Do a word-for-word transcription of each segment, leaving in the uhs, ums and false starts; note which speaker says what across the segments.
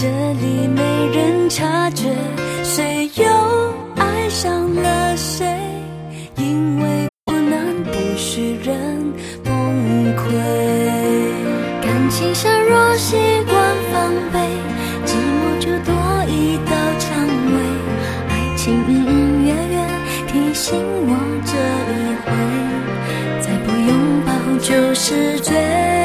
Speaker 1: 这里没人察觉谁又爱上了谁，因为不能不许人崩溃。感情上若习惯防备，寂寞就多一道蔷薇。爱情隐隐约约提醒我这一回，再不拥抱就是罪。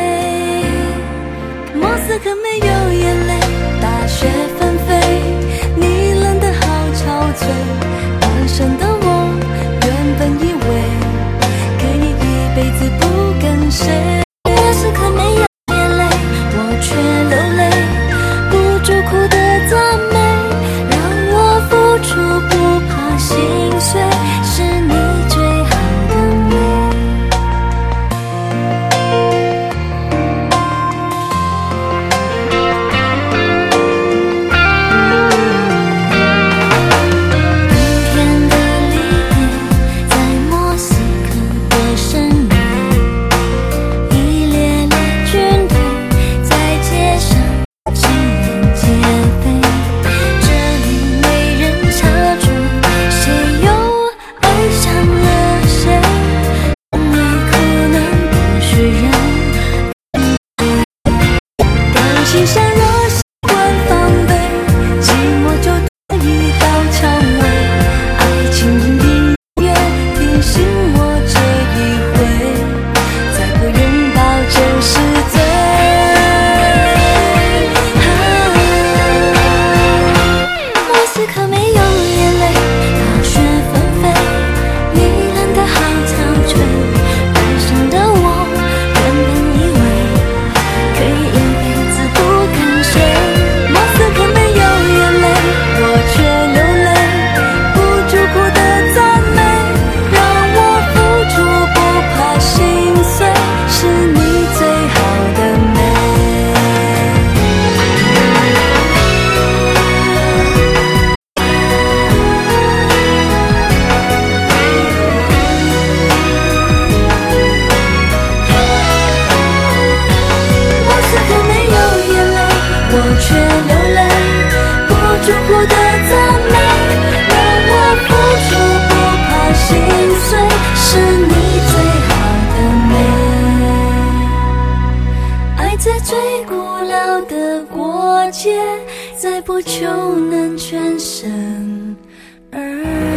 Speaker 1: 莫斯科没有眼泪，大雪纷飞，你冷得好憔悴。单身的我原本以为可以一辈子不跟谁。莫斯科没有眼泪，我却流泪，不住哭的赞美，让我付出不怕心碎，是你最好的美。在不久能全身而